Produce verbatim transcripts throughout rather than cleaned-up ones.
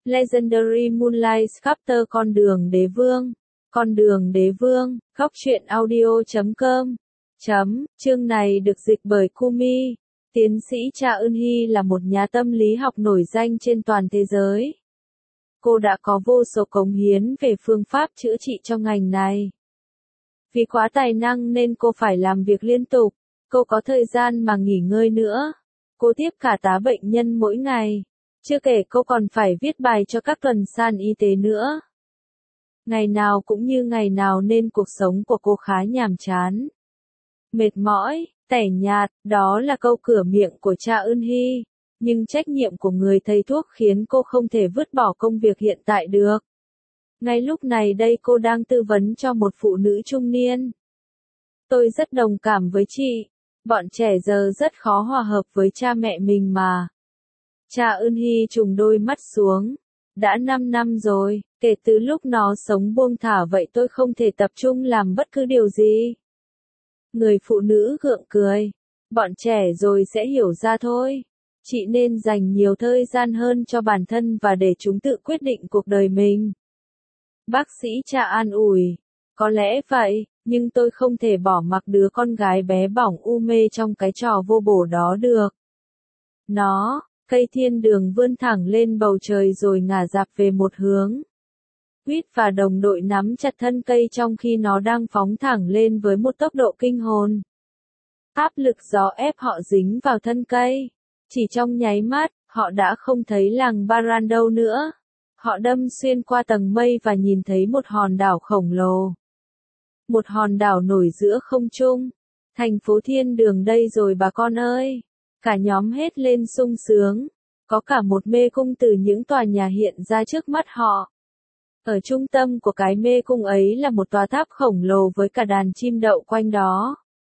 Legendary Moonlight Chapter Con đường đế vương. Con đường đế vương, góc truyện audio chấm com. Chấm, chương này được dịch bởi Kumi. Tiến sĩ Cha Eun-hee là một nhà tâm lý học nổi danh trên toàn thế giới. Cô đã có vô số cống hiến về phương pháp chữa trị trong ngành này. Vì quá tài năng nên cô phải làm việc liên tục, cô có thời gian mà nghỉ ngơi nữa. Cô tiếp cả tá bệnh nhân mỗi ngày. Chưa kể cô còn phải viết bài cho các tuần san y tế nữa. Ngày nào cũng như ngày nào nên cuộc sống của cô khá nhàm chán. Mệt mỏi, tẻ nhạt, đó là câu cửa miệng của Cha Eun-hee. Nhưng trách nhiệm của người thầy thuốc khiến cô không thể vứt bỏ công việc hiện tại được. Ngay lúc này đây cô đang tư vấn cho một phụ nữ trung niên. Tôi rất đồng cảm với chị. Bọn trẻ giờ rất khó hòa hợp với cha mẹ mình mà. Cha Eun-hee trùng đôi mắt xuống. Đã năm năm rồi, kể từ lúc nó sống buông thả vậy tôi không thể tập trung làm bất cứ điều gì. Người phụ nữ gượng cười. Bọn trẻ rồi sẽ hiểu ra thôi. Chị nên dành nhiều thời gian hơn cho bản thân và để chúng tự quyết định cuộc đời mình. Bác sĩ Cha an ủi. Có lẽ vậy, nhưng tôi không thể bỏ mặc đứa con gái bé bỏng u mê trong cái trò vô bổ đó được. Nó, cây thiên đường vươn thẳng lên bầu trời rồi ngả dạp về một hướng. Quýt và đồng đội nắm chặt thân cây trong khi nó đang phóng thẳng lên với một tốc độ kinh hồn. Áp lực gió ép họ dính vào thân cây. Chỉ trong nháy mắt, họ đã không thấy làng Baran đâu nữa. Họ đâm xuyên qua tầng mây và nhìn thấy một hòn đảo khổng lồ. Một hòn đảo nổi giữa không trung. Thành phố thiên đường đây rồi bà con ơi. Cả nhóm hét lên sung sướng. Có cả một mê cung từ những tòa nhà hiện ra trước mắt họ. Ở trung tâm của cái mê cung ấy là một tòa tháp khổng lồ với cả đàn chim đậu quanh đó.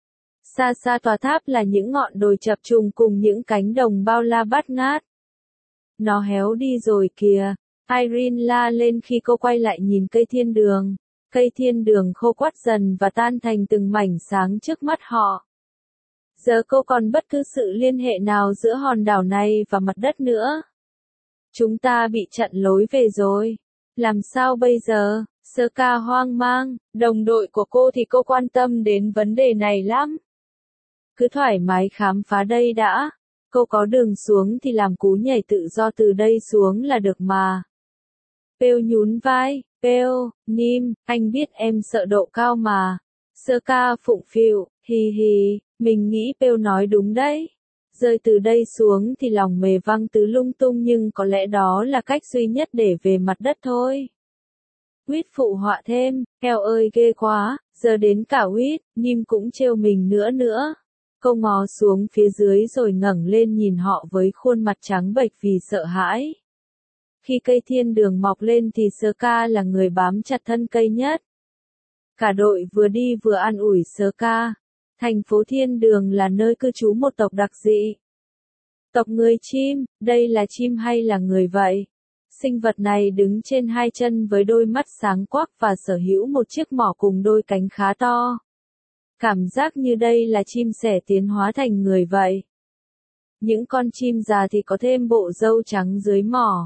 Xa xa tòa tháp là những ngọn đồi chập trùng cùng những cánh đồng bao la bát ngát. Nó héo đi rồi kìa. Irene la lên khi cô quay lại nhìn cây thiên đường. Cây thiên đường khô quắt dần và tan thành từng mảnh sáng trước mắt họ. Giờ cô còn bất cứ sự liên hệ nào giữa hòn đảo này và mặt đất nữa. Chúng ta bị chặn lối về rồi. Làm sao bây giờ? Sơ-ca hoang mang, đồng đội của cô thì cô quan tâm đến vấn đề này lắm. Cứ thoải mái khám phá đây đã. Cô có đường xuống thì làm cú nhảy tự do từ đây xuống là được mà. Pêu nhún vai. Pêu, Nim, anh biết em sợ độ cao mà. Sơ-ca phụng phịu, hì hì, mình nghĩ Pêu nói đúng đấy. Rơi từ đây xuống thì lòng mề văng tứ lung tung nhưng có lẽ đó là cách duy nhất để về mặt đất thôi. Quýt phụ họa thêm, eo ơi ghê quá, giờ đến cả Quýt, Nim cũng trêu mình nữa nữa. Cô ngó xuống phía dưới rồi ngẩng lên nhìn họ với khuôn mặt trắng bệch vì sợ hãi. Khi cây thiên đường mọc lên thì Sơ-ca là người bám chặt thân cây nhất. Cả đội vừa đi vừa an ủi Sơ-ca. Thành phố thiên đường là nơi cư trú một tộc đặc dị. Tộc người chim, đây là chim hay là người vậy? Sinh vật này đứng trên hai chân với đôi mắt sáng quắc và sở hữu một chiếc mỏ cùng đôi cánh khá to. Cảm giác như đây là chim sẻ tiến hóa thành người vậy. Những con chim già thì có thêm bộ râu trắng dưới mỏ.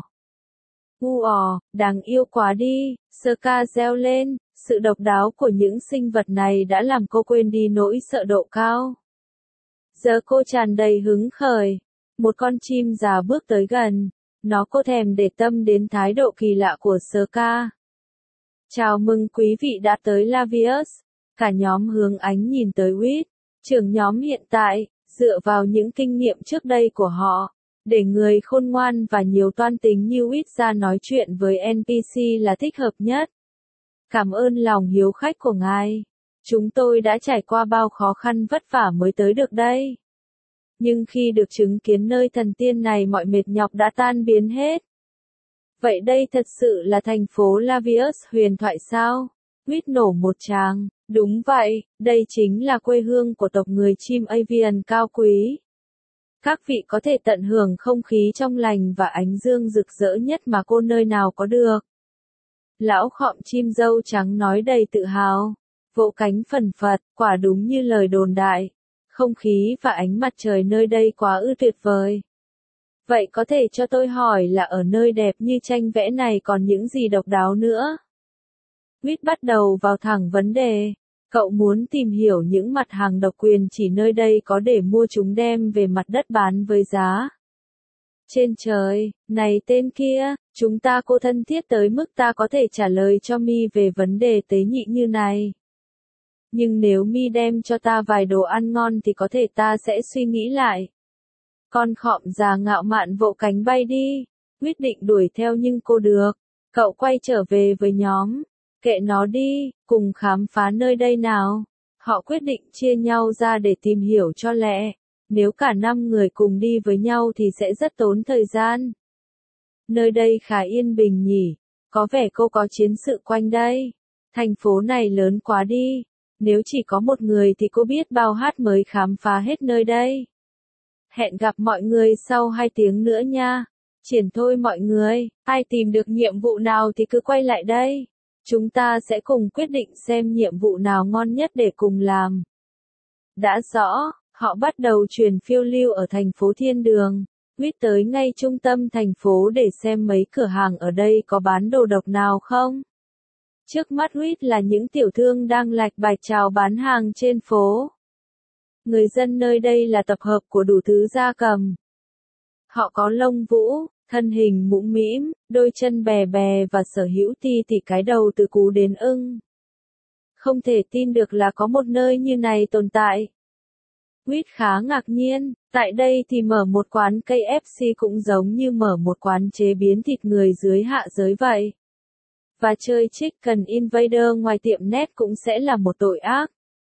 U ò, đáng yêu quá đi, Sơ-ca reo lên, sự độc đáo của những sinh vật này đã làm cô quên đi nỗi sợ độ cao. Giờ cô tràn đầy hứng khởi. Một con chim già bước tới gần, nó có thèm để tâm đến thái độ kỳ lạ của Sơ-ca. Chào mừng quý vị đã tới Lavius. Cả nhóm hướng ánh nhìn tới Quýt, trưởng nhóm hiện tại, dựa vào những kinh nghiệm trước đây của họ. Để người khôn ngoan và nhiều toan tính như Quýt ra nói chuyện với en pê xê là thích hợp nhất. Cảm ơn lòng hiếu khách của ngài. Chúng tôi đã trải qua bao khó khăn vất vả mới tới được đây. Nhưng khi được chứng kiến nơi thần tiên này mọi mệt nhọc đã tan biến hết. Vậy đây thật sự là thành phố Lavius huyền thoại sao? Quýt nổ một tràng. Đúng vậy, đây chính là quê hương của tộc người chim avian cao quý. Các vị có thể tận hưởng không khí trong lành và ánh dương rực rỡ nhất mà cô nơi nào có được. Lão khọm chim râu trắng nói đầy tự hào. Vỗ cánh phần phật, quả đúng như lời đồn đại. Không khí và ánh mặt trời nơi đây quá ư tuyệt vời. Vậy có thể cho tôi hỏi là ở nơi đẹp như tranh vẽ này còn những gì độc đáo nữa? Quýt bắt đầu vào thẳng vấn đề. Cậu muốn tìm hiểu những mặt hàng độc quyền chỉ nơi đây có để mua chúng đem về mặt đất bán với giá. Trên trời, này tên kia, chúng ta cô thân thiết tới mức ta có thể trả lời cho mi về vấn đề tế nhị như này. Nhưng nếu mi đem cho ta vài đồ ăn ngon thì có thể ta sẽ suy nghĩ lại. Con khọm già ngạo mạn vỗ cánh bay đi, quyết định đuổi theo nhưng cô được. Cậu quay trở về với nhóm. Kệ nó đi, cùng khám phá nơi đây nào. Họ quyết định chia nhau ra để tìm hiểu cho lẹ. Nếu cả năm người cùng đi với nhau thì sẽ rất tốn thời gian. Nơi đây khá yên bình nhỉ, có vẻ cô có chiến sự quanh đây. Thành phố này lớn quá đi, nếu chỉ có một người thì cô biết bao hát mới khám phá hết nơi đây. Hẹn gặp mọi người sau hai tiếng nữa nha. Triển thôi mọi người, ai tìm được nhiệm vụ nào thì cứ quay lại đây. Chúng ta sẽ cùng quyết định xem nhiệm vụ nào ngon nhất để cùng làm. Đã rõ. Họ bắt đầu chuyển phiêu lưu ở thành phố Thiên Đường. Quýt tới ngay trung tâm thành phố để xem mấy cửa hàng ở đây có bán đồ độc nào không. Trước mắt Quýt là những tiểu thương đang lạch bạch chào bán hàng trên phố. Người dân nơi đây là tập hợp của đủ thứ gia cầm. Họ có lông vũ, thân hình mũm mĩm, đôi chân bè bè và sở hữu ti tỉ cái đầu từ cú đến ưng. Không thể tin được là có một nơi như này tồn tại. Quýt khá ngạc nhiên, tại đây thì mở một quán ca ép xê cũng giống như mở một quán chế biến thịt người dưới hạ giới vậy. Và chơi Chicken Invader ngoài tiệm net cũng sẽ là một tội ác.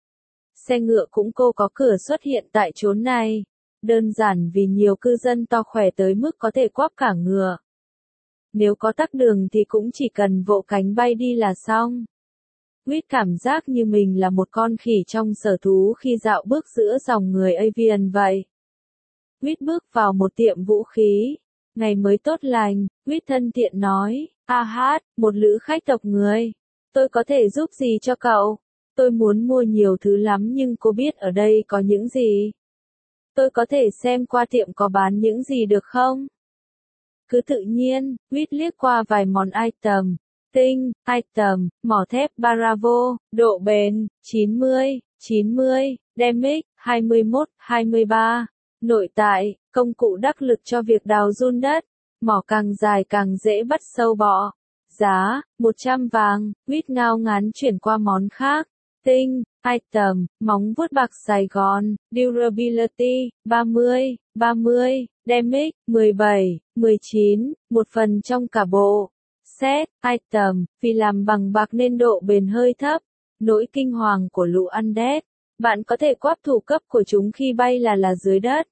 Xe ngựa cũng cô có cửa xuất hiện tại chốn này. Đơn giản vì nhiều cư dân to khỏe tới mức có thể quắp cả ngựa. Nếu có tắc đường thì cũng chỉ cần vỗ cánh bay đi là xong. Quýt cảm giác như mình là một con khỉ trong sở thú khi dạo bước giữa dòng người avian vậy. Quýt bước vào một tiệm vũ khí. Ngày mới tốt lành, Quýt thân thiện nói, a hát, một lữ khách tộc người. Tôi có thể giúp gì cho cậu? Tôi muốn mua nhiều thứ lắm nhưng cô biết ở đây có những gì? Tôi có thể xem qua tiệm có bán những gì được không? Cứ tự nhiên, Quýt liếc qua vài món item. Tinh, item, mỏ thép Bravo, độ bền, chín mươi, chín mươi, damage, hai mươi mốt, hai mươi ba. Nội tại, công cụ đắc lực cho việc đào giun đất. Mỏ càng dài càng dễ bắt sâu bọ. Giá, một trăm vàng, Quýt ngao ngán chuyển qua món khác. Tinh, item, móng vuốt bạc Sài Gòn, durability, ba mươi, ba mươi, damage, mười bảy, mười chín, một phần trong cả bộ. Set, item, vì làm bằng bạc nên độ bền hơi thấp. Nỗi kinh hoàng của lũ undead. Bạn có thể quắp thủ cấp của chúng khi bay là là dưới đất.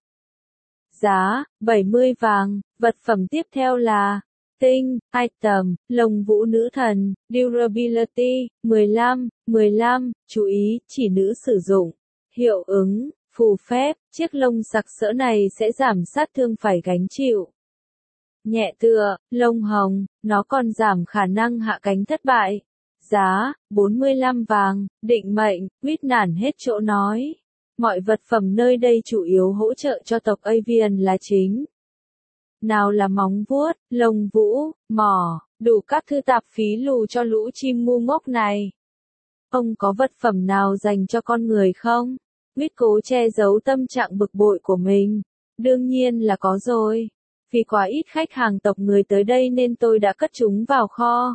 Giá, bảy mươi vàng. Vật phẩm tiếp theo là Tinh, item, lồng vũ nữ thần, durability, mười lăm, mười lăm, chú ý, chỉ nữ sử dụng. Hiệu ứng, phù phép, chiếc lông sặc sỡ này sẽ giảm sát thương phải gánh chịu. Nhẹ tựa, lông hồng, nó còn giảm khả năng hạ cánh thất bại. Giá, bốn mươi lăm vàng, định mệnh, Quýt nản hết chỗ nói. Mọi vật phẩm nơi đây chủ yếu hỗ trợ cho tộc avian là chính. Nào là móng vuốt, lông vũ, mỏ, đủ các thư tạp phí lù cho lũ chim ngu ngốc này. Ông có vật phẩm nào dành cho con người không? Quýt cố che giấu tâm trạng bực bội của mình. Đương nhiên là có rồi. Vì quá ít khách hàng tộc người tới đây nên tôi đã cất chúng vào kho.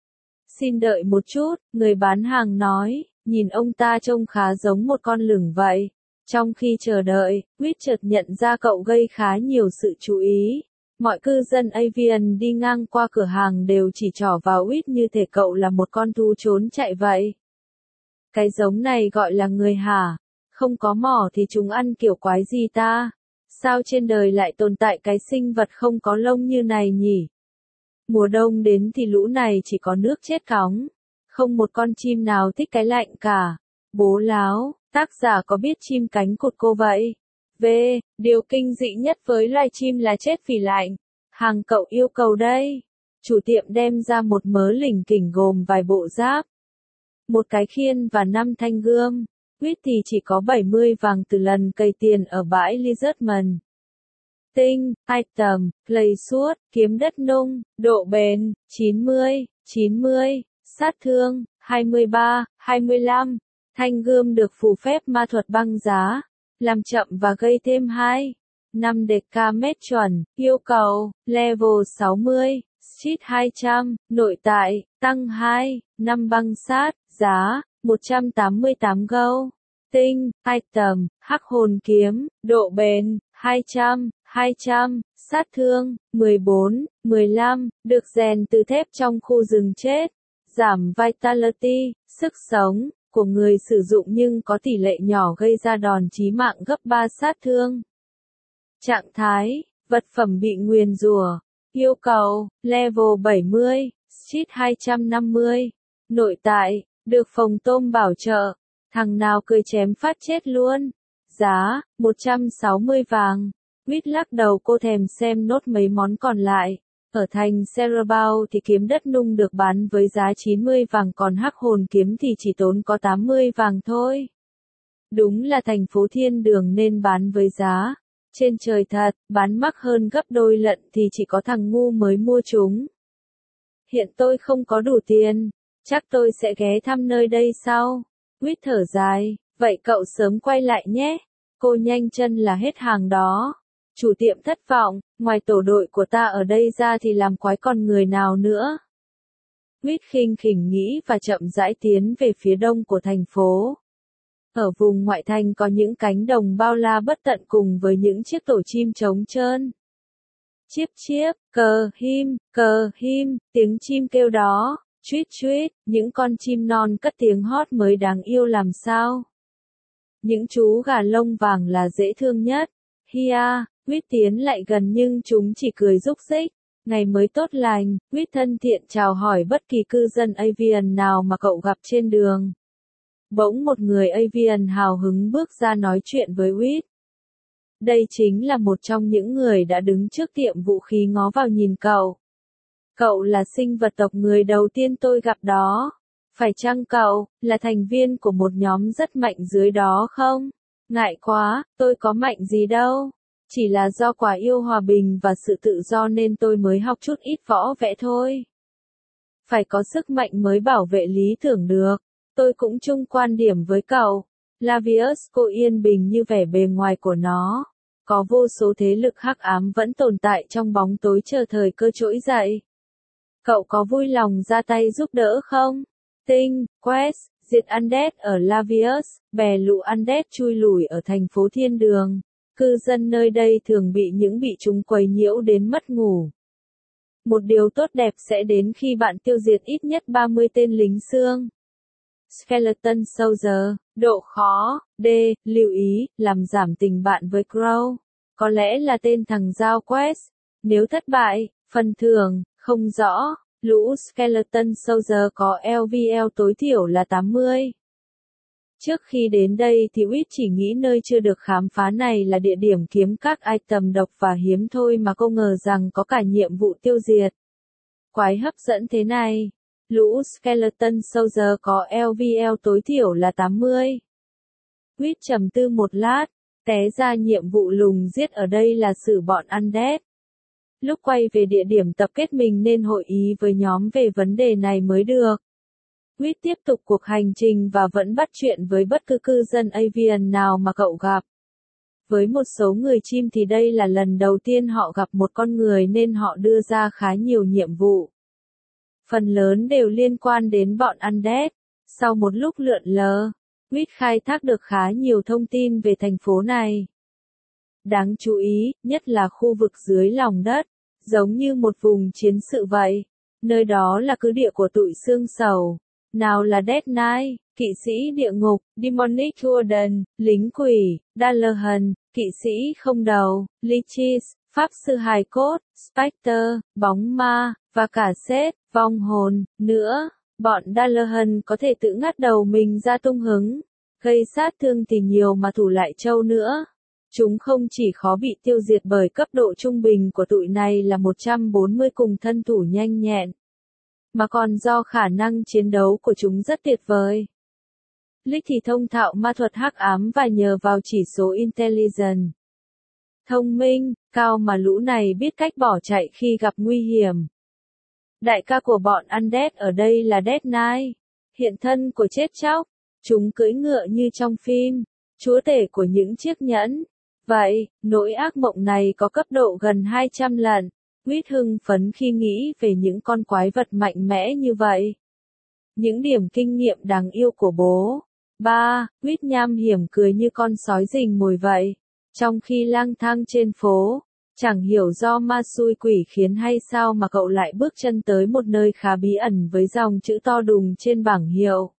Xin đợi một chút, người bán hàng nói, nhìn ông ta trông khá giống một con lửng vậy. Trong khi chờ đợi, Quýt chợt nhận ra cậu gây khá nhiều sự chú ý. Mọi cư dân avian đi ngang qua cửa hàng đều chỉ trỏ vào Quýt như thể cậu là một con thú trốn chạy vậy. Cái giống này gọi là người hả? Không có mỏ thì chúng ăn kiểu quái gì ta? Sao trên đời lại tồn tại cái sinh vật không có lông như này nhỉ? Mùa đông đến thì lũ này chỉ có nước chết cóng. Không một con chim nào thích cái lạnh cả. Bố láo, tác giả có biết chim cánh cụt cô vậy? V. Điều kinh dị nhất với loài chim là chết vì lạnh. Hàng cậu yêu cầu đây. Chủ tiệm đem ra một mớ lỉnh kỉnh gồm vài bộ giáp, một cái khiên và năm thanh gươm. Quýt thì chỉ có bảy mươi vàng từ lần cày tiền ở bãi Lizardman. Tinh, item, play suốt, kiếm đất nung, độ bền, chín mươi, chín mươi, sát thương, hai mươi ba, hai mươi lăm. Thanh gươm được phù phép ma thuật băng giá, làm chậm và gây thêm hai, năm dk mét chuẩn, yêu cầu, level sáu mươi, cheat hai trăm, nội tại, tăng hai, năm băng sát, giá, một trăm tám mươi tám gold. Tinh, item, hắc hồn kiếm, độ bền, hai trăm, hai trăm, sát thương, mười bốn, mười lăm, được rèn từ thép trong khu rừng chết, giảm vitality, sức sống, của người sử dụng nhưng có tỷ lệ nhỏ gây ra đòn chí mạng gấp ba sát thương. Trạng thái, vật phẩm bị nguyền rủa, yêu cầu, level bảy mươi, cheat hai trăm năm mươi, nội tại, được phòng tôm bảo trợ, thằng nào cười chém phát chết luôn, giá, một trăm sáu mươi vàng. Quýt lắc đầu cô thèm xem nốt mấy món còn lại. Ở thành Cerebao thì kiếm đất nung được bán với giá chín mươi vàng còn hắc hồn kiếm thì chỉ tốn có tám mươi vàng thôi. Đúng là thành phố thiên đường nên bán với giá trên trời thật, bán mắc hơn gấp đôi lận thì chỉ có thằng ngu mới mua chúng. Hiện tôi không có đủ tiền, chắc tôi sẽ ghé thăm nơi đây sau. Quýt thở dài, vậy cậu sớm quay lại nhé. Cô nhanh chân là hết hàng đó. Chủ tiệm thất vọng, ngoài tổ đội của ta ở đây ra thì làm quái con người nào nữa. Quýt khinh khỉnh nghĩ và chậm rãi tiến về phía đông của thành phố. Ở vùng ngoại thành có những cánh đồng bao la bất tận cùng với những chiếc tổ chim trống trơn. Chiếp chiếp, cờ him, cờ him, tiếng chim kêu đó, chuýt chuýt, những con chim non cất tiếng hót mới đáng yêu làm sao. Những chú gà lông vàng là dễ thương nhất. Hia, Quýt tiến lại gần nhưng chúng chỉ cười rúc rích. Ngày mới tốt lành, Quýt thân thiện chào hỏi bất kỳ cư dân Avian nào mà cậu gặp trên đường. Bỗng một người Avian hào hứng bước ra nói chuyện với Quýt. Đây chính là một trong những người đã đứng trước tiệm vũ khí ngó vào nhìn cậu. Cậu là sinh vật tộc người đầu tiên tôi gặp đó. Phải chăng cậu là thành viên của một nhóm rất mạnh dưới đó không? Ngại quá, tôi có mạnh gì đâu. Chỉ là do quả yêu hòa bình và sự tự do nên tôi mới học chút ít võ vẽ thôi. Phải có sức mạnh mới bảo vệ lý tưởng được. Tôi cũng chung quan điểm với cậu. Lavius cô yên bình như vẻ bề ngoài của nó. Có vô số thế lực hắc ám vẫn tồn tại trong bóng tối chờ thời cơ trỗi dậy. Cậu có vui lòng ra tay giúp đỡ không? Tinh, Quest, diệt Undead ở Lavius, bè lũ Undead chui lủi ở thành phố thiên đường. Cư dân nơi đây thường bị những bị chúng quấy nhiễu đến mất ngủ. Một điều tốt đẹp sẽ đến khi bạn tiêu diệt ít nhất ba mươi tên lính xương. Skeleton Soldier, độ khó, D, lưu ý, làm giảm tình bạn với Crow. Có lẽ là tên thằng giao quest. Nếu thất bại, phần thưởng, không rõ. Lũ Skeleton Soldier có L V L tối thiểu là tám mươi. Trước khi đến đây thì Quýt chỉ nghĩ nơi chưa được khám phá này là địa điểm kiếm các item độc và hiếm thôi mà không ngờ rằng có cả nhiệm vụ tiêu diệt. Quái hấp dẫn thế này. Lũ Skeleton Soldier có L V L tối thiểu là tám mươi. Quýt trầm tư một lát, té ra nhiệm vụ lùng giết ở đây là xử bọn Undead. Lúc quay về địa điểm tập kết mình nên hội ý với nhóm về vấn đề này mới được. Quýt tiếp tục cuộc hành trình và vẫn bắt chuyện với bất cứ cư dân Avian nào mà cậu gặp. Với một số người chim thì đây là lần đầu tiên họ gặp một con người nên họ đưa ra khá nhiều nhiệm vụ. Phần lớn đều liên quan đến bọn Undead. Sau một lúc lượn lờ, Quýt khai thác được khá nhiều thông tin về thành phố này. Đáng chú ý, nhất là khu vực dưới lòng đất, giống như một vùng chiến sự vậy. Nơi đó là cứ địa của tụi xương sầu. Nào là Death Knight, kỵ sĩ địa ngục, Demonic Warden, lính quỷ, Dalahan, kỵ sĩ không đầu, Lichis, pháp sư hài cốt, Spectre, bóng ma, và cả Seth, vong hồn, nữa. Bọn Dalahan có thể tự ngắt đầu mình ra tung hứng, gây sát thương thì nhiều mà thủ lại trâu nữa. Chúng không chỉ khó bị tiêu diệt bởi cấp độ trung bình của tụi này là một trăm bốn mươi cùng thân thủ nhanh nhẹn, mà còn do khả năng chiến đấu của chúng rất tuyệt vời. Lick thì thông thạo ma thuật hắc ám và nhờ vào chỉ số Intelligence thông minh, cao mà lũ này biết cách bỏ chạy khi gặp nguy hiểm. Đại ca của bọn Undead ở đây là Death Knight, hiện thân của chết chóc. Chúng cưỡi ngựa như trong phim, chúa tể của những chiếc nhẫn. Vậy, nỗi ác mộng này có cấp độ gần hai trăm lần. Huyết hưng phấn khi nghĩ về những con quái vật mạnh mẽ như vậy. Những điểm kinh nghiệm đáng yêu của bố. Ba, Huyết nham hiểm cười như con sói rình mồi vậy. Trong khi lang thang trên phố, chẳng hiểu do ma xui quỷ khiến hay sao mà cậu lại bước chân tới một nơi khá bí ẩn với dòng chữ to đùng trên bảng hiệu.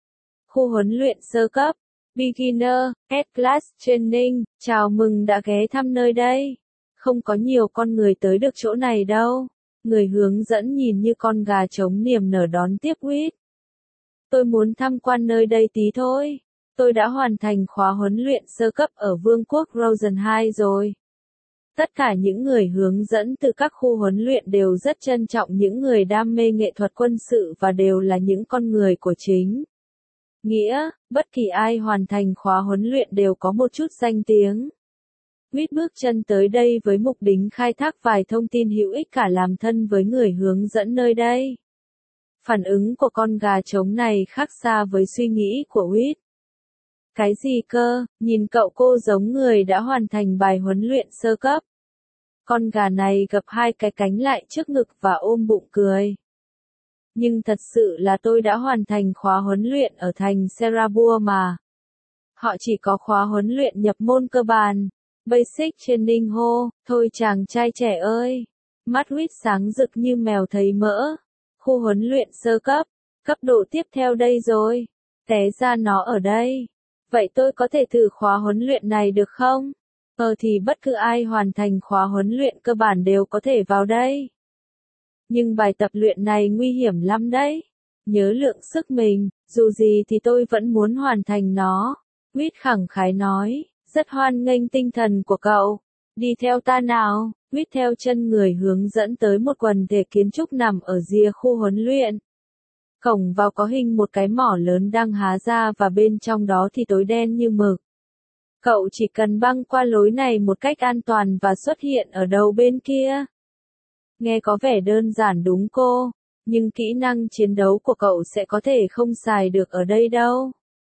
Khu huấn luyện sơ cấp, Beginner, S-Class Training, chào mừng đã ghé thăm nơi đây. Không có nhiều con người tới được chỗ này đâu. Người hướng dẫn nhìn như con gà trống niềm nở đón tiếp Huyết. Tôi muốn tham quan nơi đây tí thôi. Tôi đã hoàn thành khóa huấn luyện sơ cấp ở Vương quốc Rosen hai rồi. Tất cả những người hướng dẫn từ các khu huấn luyện đều rất trân trọng những người đam mê nghệ thuật quân sự và đều là những con người của chính. Nghĩa, bất kỳ ai hoàn thành khóa huấn luyện đều có một chút danh tiếng. Huyết bước chân tới đây với mục đích khai thác vài thông tin hữu ích cả làm thân với người hướng dẫn nơi đây. Phản ứng của con gà trống này khác xa với suy nghĩ của Huyết. Cái gì cơ, nhìn cậu cô giống người đã hoàn thành bài huấn luyện sơ cấp. Con gà này gập hai cái cánh lại trước ngực và ôm bụng cười. Nhưng thật sự là tôi đã hoàn thành khóa huấn luyện ở thành Serabua mà. Họ chỉ có khóa huấn luyện nhập môn cơ bản. Basic training hô, thôi chàng trai trẻ ơi. Mắt Huyết sáng rực như mèo thấy mỡ. Khu huấn luyện sơ cấp, cấp độ tiếp theo đây rồi. Té ra nó ở đây. Vậy tôi có thể thử khóa huấn luyện này được không? Ờ thì bất cứ ai hoàn thành khóa huấn luyện cơ bản đều có thể vào đây. Nhưng bài tập luyện này nguy hiểm lắm đấy. Nhớ lượng sức mình, dù gì thì tôi vẫn muốn hoàn thành nó. Huyết khẳng khái nói, rất hoan nghênh tinh thần của cậu. Đi theo ta nào. Huyết theo chân người hướng dẫn tới một quần thể kiến trúc nằm ở rìa khu huấn luyện. Cổng vào có hình một cái mỏ lớn đang há ra và bên trong đó thì tối đen như mực. Cậu chỉ cần băng qua lối này một cách an toàn và xuất hiện ở đầu bên kia. Nghe có vẻ đơn giản đúng cô, nhưng kỹ năng chiến đấu của cậu sẽ có thể không xài được ở đây đâu.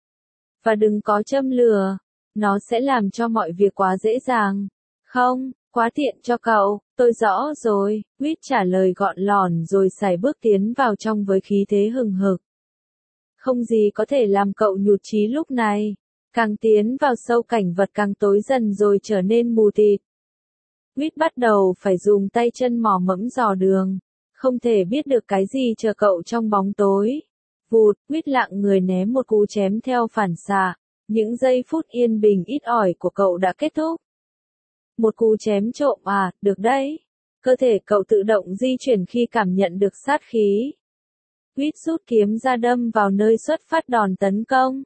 Và đừng có châm lửa, nó sẽ làm cho mọi việc quá dễ dàng. Không, quá tiện cho cậu, tôi rõ rồi, Huyết trả lời gọn lỏn rồi sải bước tiến vào trong với khí thế hừng hực. Không gì có thể làm cậu nhụt chí lúc này. Càng tiến vào sâu cảnh vật càng tối dần rồi trở nên mù tịt. Huyết bắt đầu phải dùng tay chân mò mẫm dò đường. Không thể biết được cái gì chờ cậu trong bóng tối. Vụt, Huyết lặng người ném một cú chém theo phản xạ. Những giây phút yên bình ít ỏi của cậu đã kết thúc. Một cú chém trộm à, được đấy. Cơ thể cậu tự động di chuyển khi cảm nhận được sát khí. Huyết rút kiếm ra đâm vào nơi xuất phát đòn tấn công.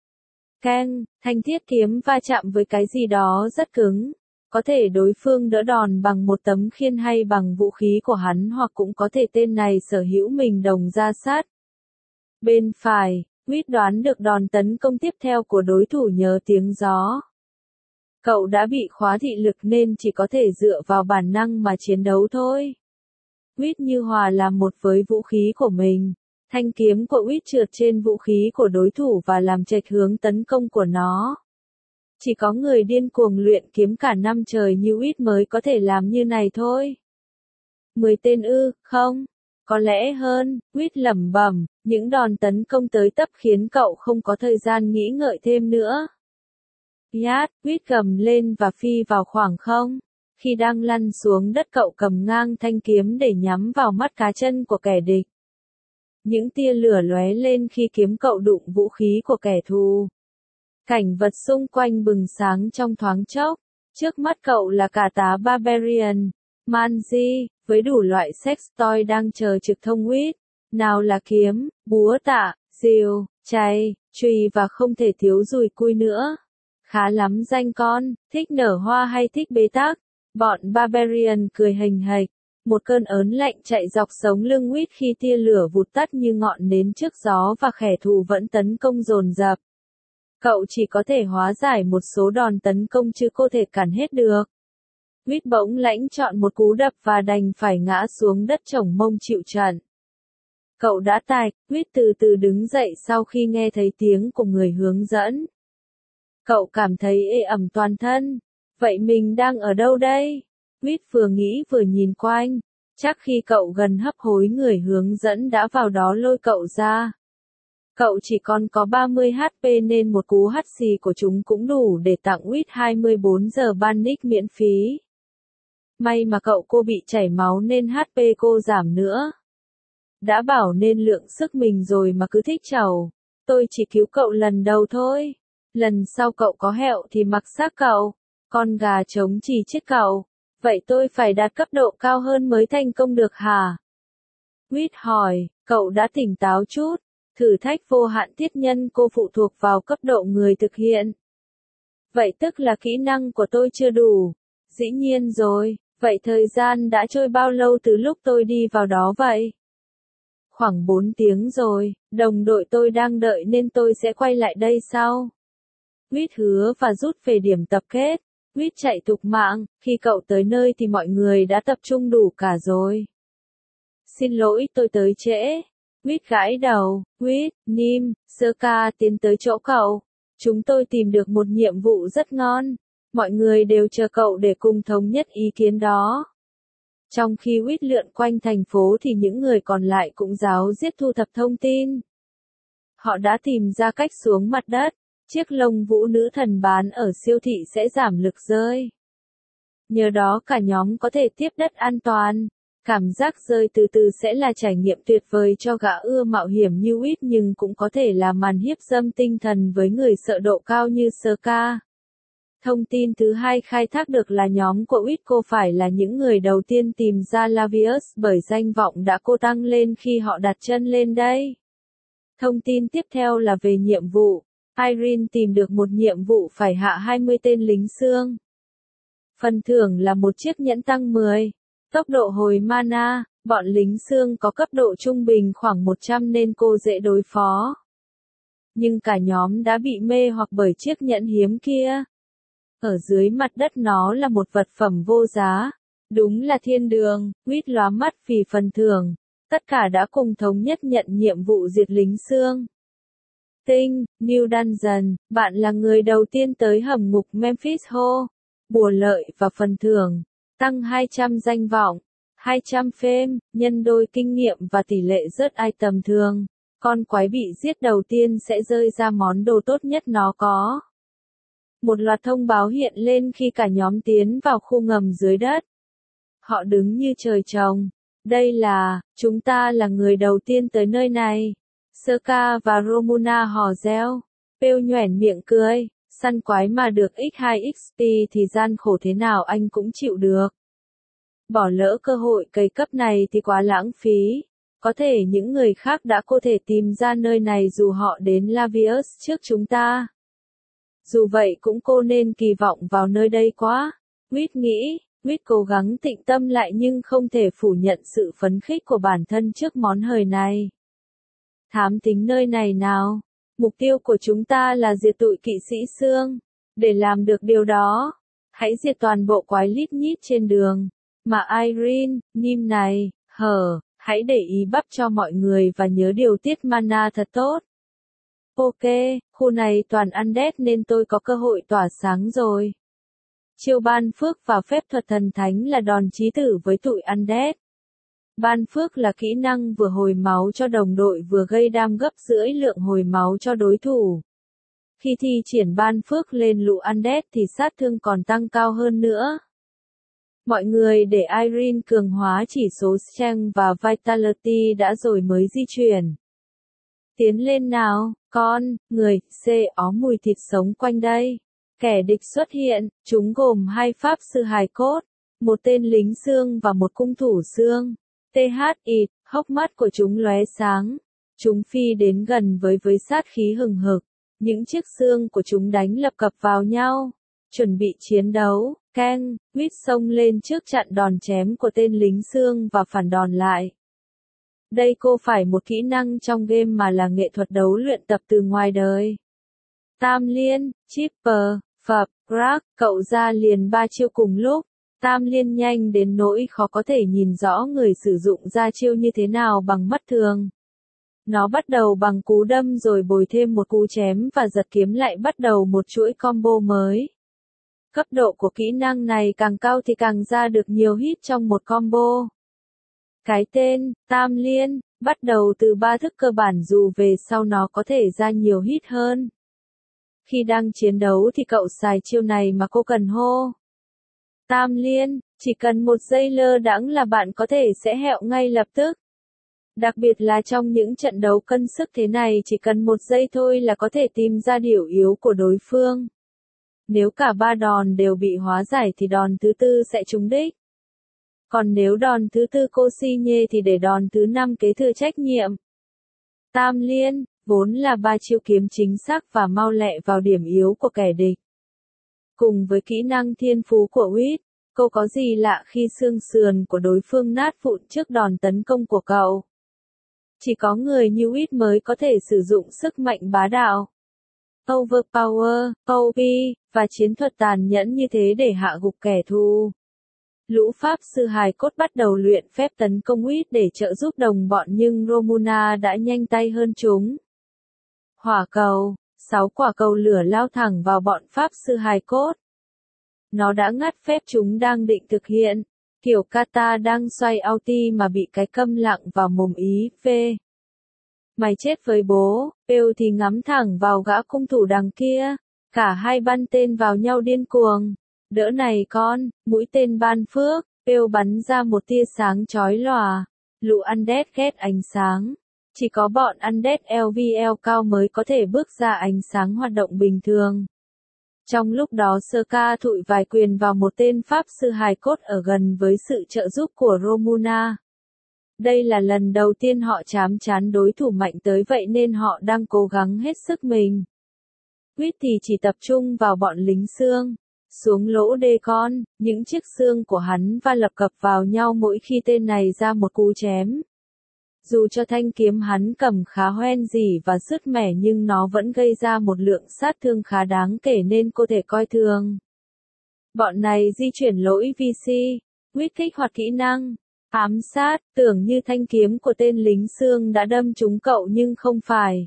Keng, thanh thiết kiếm va chạm với cái gì đó rất cứng. Có thể đối phương đỡ đòn bằng một tấm khiên hay bằng vũ khí của hắn hoặc cũng có thể tên này sở hữu mình đồng ra sát. Bên phải, Huyết đoán được đòn tấn công tiếp theo của đối thủ nhờ tiếng gió. Cậu đã bị khóa thị lực nên chỉ có thể dựa vào bản năng mà chiến đấu thôi. Huyết như hòa làm một với vũ khí của mình. Thanh kiếm của Huyết trượt trên vũ khí của đối thủ và làm chệch hướng tấn công của nó. Chỉ có người điên cuồng luyện kiếm cả năm trời như Huyết mới có thể làm như này thôi. Mười tên ư, không? Có lẽ hơn, Huyết lẩm bẩm, những đòn tấn công tới tấp khiến cậu không có thời gian nghĩ ngợi thêm nữa. Yát, Huyết gầm lên và phi vào khoảng không. Khi đang lăn xuống đất cậu cầm ngang thanh kiếm để nhắm vào mắt cá chân của kẻ địch. Những tia lửa lóe lên khi kiếm cậu đụng vũ khí của kẻ thù. Cảnh vật xung quanh bừng sáng trong thoáng chốc. Trước mắt cậu là cả tá Barbarian, Manji, với đủ loại sex toy đang chờ trực thông Huyết. Nào là kiếm, búa tạ, rìu, chày, chùy và không thể thiếu dùi cui nữa. Khá lắm danh con, thích nở hoa hay thích bế tắc. Bọn Barbarian cười hình hạch. Một cơn ớn lạnh chạy dọc sống lưng Huyết khi tia lửa vụt tắt như ngọn nến trước gió và kẻ thù vẫn tấn công dồn dập. Cậu chỉ có thể hóa giải một số đòn tấn công chứ không thể cản hết được. Quýt bỗng lãnh chọn một cú đập và đành phải ngã xuống đất chổng mông chịu trận. Cậu đã tài, Quýt từ từ đứng dậy sau khi nghe thấy tiếng của người hướng dẫn. Cậu cảm thấy ê ẩm toàn thân. Vậy mình đang ở đâu đây? Quýt vừa nghĩ vừa nhìn quanh. Chắc khi cậu gần hấp hối người hướng dẫn đã vào đó lôi cậu ra. Cậu chỉ còn có ba mươi hát pê nên một cú hắt xì của chúng cũng đủ để tặng Quýt hai mươi bốn giờ panic miễn phí. May mà cậu cô bị chảy máu nên hát pê cô giảm nữa. Đã bảo nên lượng sức mình rồi mà cứ thích chầu. Tôi chỉ cứu cậu lần đầu thôi. Lần sau cậu có hẹo thì mặc xác cậu. Con gà trống chỉ chết cậu. Vậy tôi phải đạt cấp độ cao hơn mới thành công được hả? Quýt hỏi, cậu đã tỉnh táo chút. Thử thách vô hạn thiết nhân cô phụ thuộc vào cấp độ người thực hiện. Vậy tức là kỹ năng của tôi chưa đủ. Dĩ nhiên rồi, vậy thời gian đã trôi bao lâu từ lúc tôi đi vào đó vậy? Khoảng bốn tiếng rồi, đồng đội tôi đang đợi nên tôi sẽ quay lại đây sau. Quýt hứa và rút về điểm tập kết. Quýt chạy thục mạng, khi cậu tới nơi thì mọi người đã tập trung đủ cả rồi. Xin lỗi tôi tới trễ. Quýt gãi đầu, Quýt, Nim, Sơ Ca tiến tới chỗ cậu. Chúng tôi tìm được một nhiệm vụ rất ngon. Mọi người đều chờ cậu để cùng thống nhất ý kiến đó. Trong khi Quýt lượn quanh thành phố thì những người còn lại cũng ráo riết thu thập thông tin. Họ đã tìm ra cách xuống mặt đất. Chiếc lông vũ nữ thần bán ở siêu thị sẽ giảm lực rơi. Nhờ đó cả nhóm có thể tiếp đất an toàn. Cảm giác rơi từ từ sẽ là trải nghiệm tuyệt vời cho gã ưa mạo hiểm như Quýt nhưng cũng có thể là màn hiếp dâm tinh thần với người sợ độ cao như Sơ Ca. Thông tin thứ hai khai thác được là nhóm của Quýt cô phải là những người đầu tiên tìm ra Lavius bởi danh vọng đã cô tăng lên khi họ đặt chân lên đây. Thông tin tiếp theo là về nhiệm vụ. Irene tìm được một nhiệm vụ phải hạ hai mươi tên lính xương. Phần thưởng là một chiếc nhẫn tăng mười. Tốc độ hồi mana, bọn lính xương có cấp độ trung bình khoảng một trăm nên cô dễ đối phó. Nhưng cả nhóm đã bị mê hoặc bởi chiếc nhẫn hiếm kia. Ở dưới mặt đất nó là một vật phẩm vô giá. Đúng là thiên đường, Quýt lóa mắt vì phần thưởng. Tất cả đã cùng thống nhất nhận nhiệm vụ diệt lính xương. Tinh, New Dungeon, bạn là người đầu tiên tới hầm ngục Memphis Ho. Bùa lợi và phần thưởng. Tăng hai trăm danh vọng, hai trăm fame, nhân đôi kinh nghiệm và tỷ lệ rớt item thường. Con quái bị giết đầu tiên sẽ rơi ra món đồ tốt nhất nó có. Một loạt thông báo hiện lên khi cả nhóm tiến vào khu ngầm dưới đất. Họ đứng như trời trồng. Đây là, chúng ta là người đầu tiên tới nơi này. Sơ Ca và Romuna hò reo. Pêu nhoẻn miệng cười. Săn quái mà được nhân hai ích pê thì gian khổ thế nào anh cũng chịu được. Bỏ lỡ cơ hội cây cấp này thì quá lãng phí. Có thể những người khác đã có thể tìm ra nơi này dù họ đến Lavius trước chúng ta. Dù vậy cũng cô nên kỳ vọng vào nơi đây quá. Quýt nghĩ, Quýt cố gắng tịnh tâm lại nhưng không thể phủ nhận sự phấn khích của bản thân trước món hời này. Thám tính nơi này nào. Mục tiêu của chúng ta là diệt tụi kỵ sĩ xương. Để làm được điều đó, hãy diệt toàn bộ quái lít nhít trên đường. Mà Irene, Nim này, hở, hãy để ý bắp cho mọi người và nhớ điều tiết mana thật tốt. Ok, khu này toàn undead nên tôi có cơ hội tỏa sáng rồi. Chiêu ban phước và phép thuật thần thánh là đòn chí tử với tụi undead. Ban phước là kỹ năng vừa hồi máu cho đồng đội vừa gây đam gấp rưỡi lượng hồi máu cho đối thủ. Khi thi triển ban phước lên lũ undead thì sát thương còn tăng cao hơn nữa. Mọi người để Irene cường hóa chỉ số Strength và Vitality đã rồi mới di chuyển. Tiến lên nào, con, người, C ó mùi thịt sống quanh đây. Kẻ địch xuất hiện, chúng gồm hai pháp sư hài cốt, một tên lính xương và một cung thủ xương. tê hát i, hốc mắt của chúng lóe sáng. Chúng phi đến gần với với sát khí hừng hực. Những chiếc xương của chúng đánh lập cập vào nhau. Chuẩn bị chiến đấu, Ken, Quýt xông lên trước chặn đòn chém của tên lính xương và phản đòn lại. Đây cô phải một kỹ năng trong game mà là nghệ thuật đấu luyện tập từ ngoài đời. Tam liên, Chipper, Phập, Crack, cậu ra liền ba chiêu cùng lúc. Tam Liên nhanh đến nỗi khó có thể nhìn rõ người sử dụng ra chiêu như thế nào bằng mắt thường. Nó bắt đầu bằng cú đâm rồi bồi thêm một cú chém và giật kiếm lại bắt đầu một chuỗi combo mới. Cấp độ của kỹ năng này càng cao thì càng ra được nhiều hit trong một combo. Cái tên, Tam Liên, bắt đầu từ ba thức cơ bản dù về sau nó có thể ra nhiều hit hơn. Khi đang chiến đấu thì cậu xài chiêu này mà cô cần hô Tam Liên, chỉ cần một giây lơ đãng là bạn có thể sẽ hẹo ngay lập tức. Đặc biệt là trong những trận đấu cân sức thế này chỉ cần một giây thôi là có thể tìm ra điểm yếu của đối phương. Nếu cả ba đòn đều bị hóa giải thì đòn thứ tư sẽ trúng đích. Còn nếu đòn thứ tư cô si nhê thì để đòn thứ năm kế thừa trách nhiệm. Tam Liên, vốn là ba chiêu kiếm chính xác và mau lẹ vào điểm yếu của kẻ địch. Cùng với kỹ năng thiên phú của Wit, cô có gì lạ khi xương sườn của đối phương nát vụn trước đòn tấn công của cậu. Chỉ có người như Wit mới có thể sử dụng sức mạnh bá đạo, overpower, o pê, và chiến thuật tàn nhẫn như thế để hạ gục kẻ thù. Lũ Pháp sư hài cốt bắt đầu luyện phép tấn công Wit để trợ giúp đồng bọn nhưng Romuna đã nhanh tay hơn chúng. Hỏa cầu, sáu quả cầu lửa lao thẳng vào bọn Pháp sư hài cốt. Nó đã ngắt phép chúng đang định thực hiện, kiểu kata đang xoay ulti mà bị cái câm lặng vào mồm ý, phê. Mày chết với bố, Pêu thì ngắm thẳng vào gã cung thủ đằng kia, cả hai bắn tên vào nhau điên cuồng. Đỡ này con, mũi tên ban phước, Pêu bắn ra một tia sáng chói lòa. Lũ undead ghét ánh sáng. Chỉ có bọn undead lờ vê lờ cao mới có thể bước ra ánh sáng hoạt động bình thường. Trong lúc đó Sơ Ca thụi vài quyền vào một tên Pháp sư hài cốt ở gần với sự trợ giúp của Romuna. Đây là lần đầu tiên họ chám chán đối thủ mạnh tới vậy nên họ đang cố gắng hết sức mình. Quýt thì chỉ tập trung vào bọn lính xương. Xuống lỗ đê con, những chiếc xương của hắn va lập cập vào nhau mỗi khi tên này ra một cú chém. Dù cho thanh kiếm hắn cầm khá hoen dỉ và sứt mẻ nhưng nó vẫn gây ra một lượng sát thương khá đáng kể nên cô thể coi thường. Bọn này di chuyển lỗi vê xê, Quýt kích hoạt kỹ năng ám sát, tưởng như thanh kiếm của tên lính xương đã đâm trúng cậu nhưng không phải.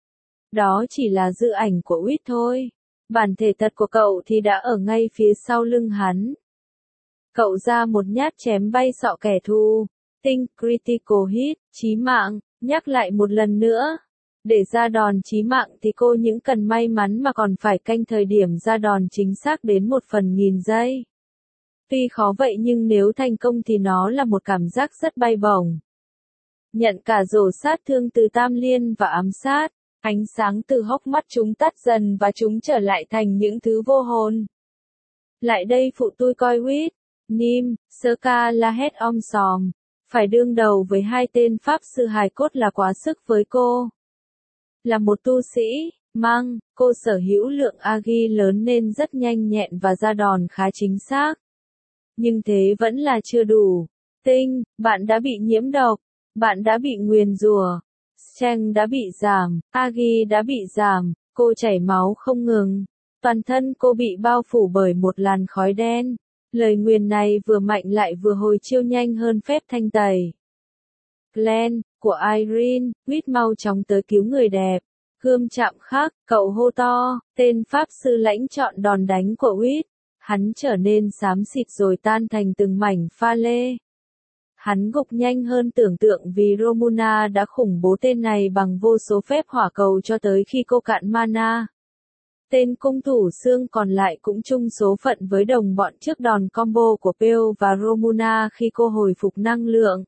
Đó chỉ là dự ảnh của Quýt thôi. Bản thể thật của cậu thì đã ở ngay phía sau lưng hắn. Cậu ra một nhát chém bay sọ kẻ thù. Tinh critical hit, chí mạng, nhắc lại một lần nữa. Để ra đòn chí mạng thì cô những cần may mắn mà còn phải canh thời điểm ra đòn chính xác đến một phần nghìn giây. Tuy khó vậy nhưng nếu thành công thì nó là một cảm giác rất bay bổng. Nhận cả rổ sát thương từ Tam Liên và ám sát. Ánh sáng từ hốc mắt chúng tắt dần và chúng trở lại thành những thứ vô hồn. Lại đây phụ tôi coi Quýt, Nim, Sơ Ca la hét om sòm. Phải đương đầu với hai tên Pháp sư hài cốt là quá sức với cô. Là một tu sĩ, Măng, cô sở hữu lượng agi lớn nên rất nhanh nhẹn và ra đòn khá chính xác. Nhưng thế vẫn là chưa đủ. Tinh, bạn đã bị nhiễm độc, bạn đã bị nguyền rủa. Strength đã bị giảm, agi đã bị giảm, cô chảy máu không ngừng. Toàn thân cô bị bao phủ bởi một làn khói đen. Lời nguyền này vừa mạnh lại vừa hồi chiêu nhanh hơn phép thanh tẩy. Glenn, của Irene, Quýt mau chóng tới cứu người đẹp. Gươm chạm khắc, cậu hô to, tên Pháp sư lãnh chọn đòn đánh của Quýt. Hắn trở nên xám xịt rồi tan thành từng mảnh pha lê. Hắn gục nhanh hơn tưởng tượng vì Romuna đã khủng bố tên này bằng vô số phép hỏa cầu cho tới khi cô cạn mana. Tên cung thủ xương còn lại cũng chung số phận với đồng bọn trước đòn combo của Pêu và Romuna khi cô hồi phục năng lượng.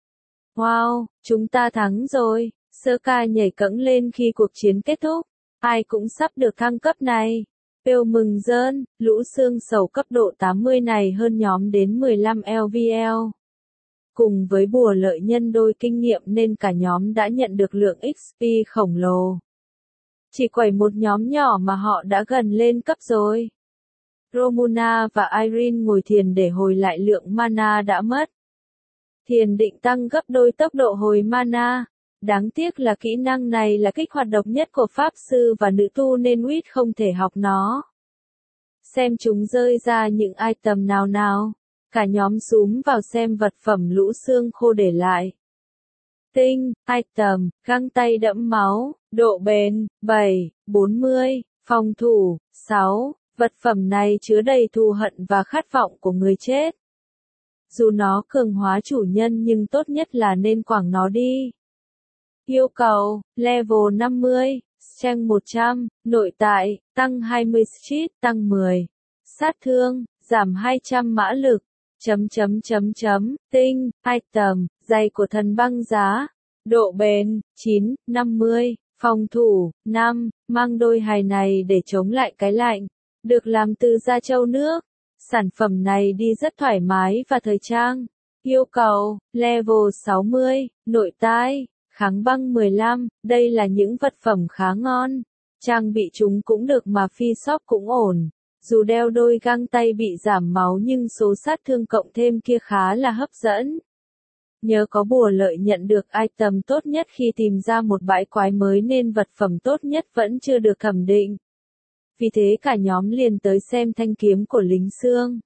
Wow, chúng ta thắng rồi, Sơ Ca nhảy cẫng lên khi cuộc chiến kết thúc. Ai cũng sắp được thăng cấp này. Pêu mừng rơn, lũ xương sầu cấp độ tám mươi này hơn nhóm đến mười lăm lờ vê lờ. Cùng với bùa lợi nhân đôi kinh nghiệm nên cả nhóm đã nhận được lượng ích pê khổng lồ. Chỉ quẩy một nhóm nhỏ mà họ đã gần lên cấp rồi. Romuna và Irene ngồi thiền để hồi lại lượng mana đã mất. Thiền định tăng gấp đôi tốc độ hồi mana. Đáng tiếc là kỹ năng này là kích hoạt độc nhất của Pháp sư và nữ tu nên Quýt không thể học nó. Xem chúng rơi ra những item nào nào. Cả nhóm xúm vào xem vật phẩm lũ xương khô để lại. Tinh, item, găng tay đẫm máu, độ bền, bảy, bốn mươi, phòng thủ, sáu. Vật phẩm này chứa đầy thù hận và khát vọng của người chết. Dù nó cường hóa chủ nhân nhưng tốt nhất là nên quẳng nó đi. Yêu cầu, level năm mươi, strength một trăm, nội tại, tăng hai mươi speed, tăng mười. Sát thương, giảm hai trăm mã lực. Chấm chấm chấm chấm, tinh, item, giày của thần băng giá. Độ bền, chín, năm mươi, phòng thủ, năm, mang đôi giày này để chống lại cái lạnh. Được làm từ da trâu nước. Sản phẩm này đi rất thoải mái và thời trang. Yêu cầu, level sáu mươi, nội tai, kháng băng mười lăm, đây là những vật phẩm khá ngon. Trang bị chúng cũng được mà phi shop cũng ổn. Dù đeo đôi găng tay bị giảm máu nhưng số sát thương cộng thêm kia khá là hấp dẫn. Nhớ có bùa lợi nhận được item tốt nhất khi tìm ra một bãi quái mới nên vật phẩm tốt nhất vẫn chưa được thẩm định. Vì thế cả nhóm liền tới xem thanh kiếm của lính xương.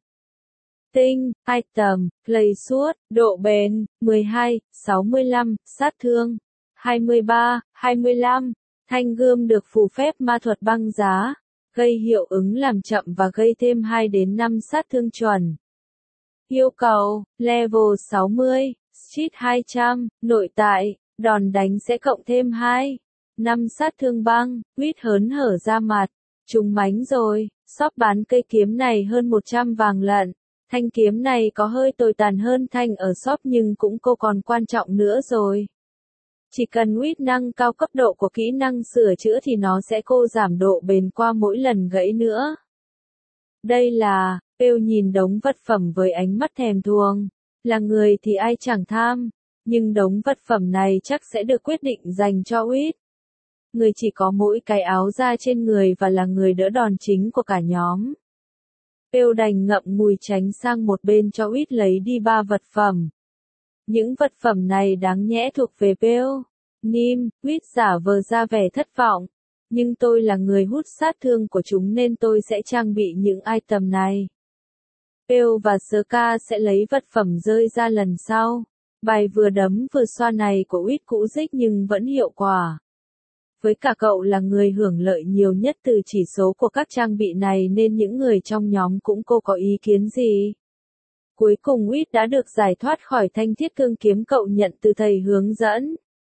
Tinh, item, clay suốt, độ bền, mười hai, sáu mươi lăm, sát thương, hai mươi ba, hai mươi lăm. Thanh gươm được phù phép ma thuật băng giá, gây hiệu ứng làm chậm và gây thêm hai đến năm sát thương chuẩn. Yêu cầu, level sáu mươi, speed hai trăm, nội tại, đòn đánh sẽ cộng thêm hai, năm sát thương băng, quýt hớn hở ra mặt. Trúng mánh rồi, shop bán cây kiếm này hơn một trăm vàng lận. Thanh kiếm này có hơi tồi tàn hơn thanh ở shop nhưng cũng cô còn quan trọng nữa rồi. Chỉ cần quýt năng cao cấp độ của kỹ năng sửa chữa thì nó sẽ cô giảm độ bền qua mỗi lần gãy nữa. Đây là, Pêu nhìn đống vật phẩm với ánh mắt thèm thuồng. Là người thì ai chẳng tham, nhưng đống vật phẩm này chắc sẽ được quyết định dành cho quýt. Người chỉ có mỗi cái áo da trên người và là người đỡ đòn chính của cả nhóm. Pêu đành ngậm ngùi tránh sang một bên cho quýt lấy đi ba vật phẩm. Những vật phẩm này đáng nhẽ thuộc về Pêu. Nim, quýt giả vờ ra vẻ thất vọng. Nhưng tôi là người hút sát thương của chúng nên tôi sẽ trang bị những item này. Pêu và Ska sẽ lấy vật phẩm rơi ra lần sau. Bài vừa đấm vừa xoa này của quýt cũ rích nhưng vẫn hiệu quả. Với cả cậu là người hưởng lợi nhiều nhất từ chỉ số của các trang bị này nên những người trong nhóm cũng cô có ý kiến gì. Cuối cùng quýt đã được giải thoát khỏi thanh thiết cương kiếm cậu nhận từ thầy hướng dẫn.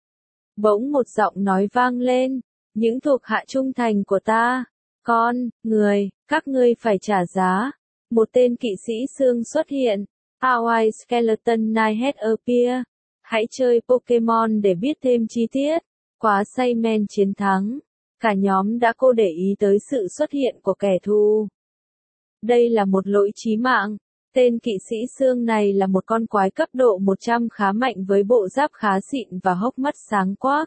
Bỗng một giọng nói vang lên, những thuộc hạ trung thành của ta, con, người, các ngươi phải trả giá. Một tên kỵ sĩ xương xuất hiện, Hawaii Skeleton Knight Head Appear. Hãy chơi Pokemon để biết thêm chi tiết. Quá say men chiến thắng. Cả nhóm đã cô để ý tới sự xuất hiện của kẻ thù. Đây là một lỗi chí mạng. Tên kỵ sĩ xương này là một con quái cấp độ một trăm khá mạnh với bộ giáp khá xịn và hốc mắt sáng quắc.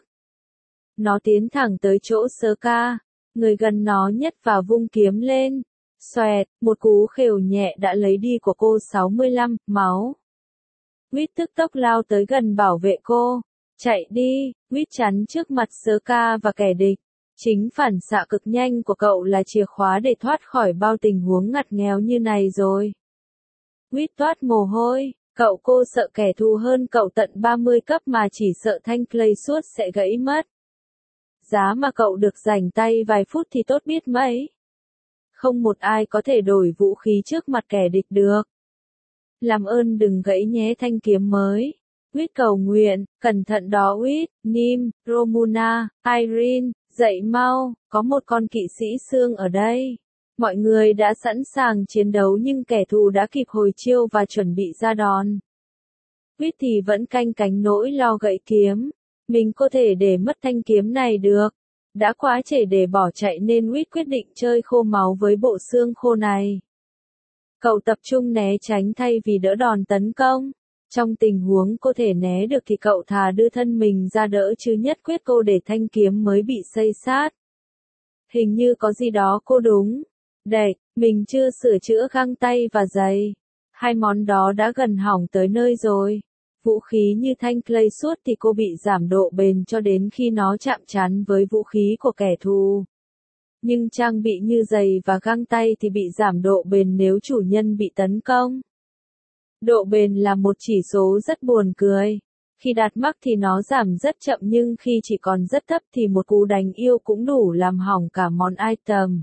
Nó tiến thẳng tới chỗ Ska, người gần nó nhất và vung kiếm lên. Xoẹt, một cú khều nhẹ đã lấy đi của cô sáu mươi lăm, máu. Quýt tức tốc lao tới gần bảo vệ cô. Chạy đi, quýt chắn trước mặt Ska và kẻ địch. Chính phản xạ cực nhanh của cậu là chìa khóa để thoát khỏi bao tình huống ngặt nghèo như này rồi. Quýt toát mồ hôi, cậu cô sợ kẻ thù hơn cậu tận ba mươi cấp mà chỉ sợ thanh clay suốt sẽ gãy mất. Giá mà cậu được rảnh tay vài phút thì tốt biết mấy. Không một ai có thể đổi vũ khí trước mặt kẻ địch được. Làm ơn đừng gãy nhé thanh kiếm mới. Quýt cầu nguyện, cẩn thận đó Quýt, Nim, Romuna, Irene, dậy mau, có một con kỵ sĩ xương ở đây. Mọi người đã sẵn sàng chiến đấu nhưng kẻ thù đã kịp hồi chiêu và chuẩn bị ra đòn. Quýt thì vẫn canh cánh nỗi lo gãy kiếm. Mình có thể để mất thanh kiếm này được. Đã quá trễ để bỏ chạy nên Quýt quyết định chơi khô máu với bộ xương khô này. Cậu tập trung né tránh thay vì đỡ đòn tấn công. Trong tình huống cô thể né được thì cậu thà đưa thân mình ra đỡ chứ nhất quyết cô để thanh kiếm mới bị xây sát. Hình như có gì đó cô đúng. Đệch, mình chưa sửa chữa găng tay và giày. Hai món đó đã gần hỏng tới nơi rồi. Vũ khí như thanh clay suốt thì cô bị giảm độ bền cho đến khi nó chạm trán với vũ khí của kẻ thù. Nhưng trang bị như giày và găng tay thì bị giảm độ bền nếu chủ nhân bị tấn công. Độ bền là một chỉ số rất buồn cười. Khi đạt mắc thì nó giảm rất chậm nhưng khi chỉ còn rất thấp thì một cú đánh yêu cũng đủ làm hỏng cả món item.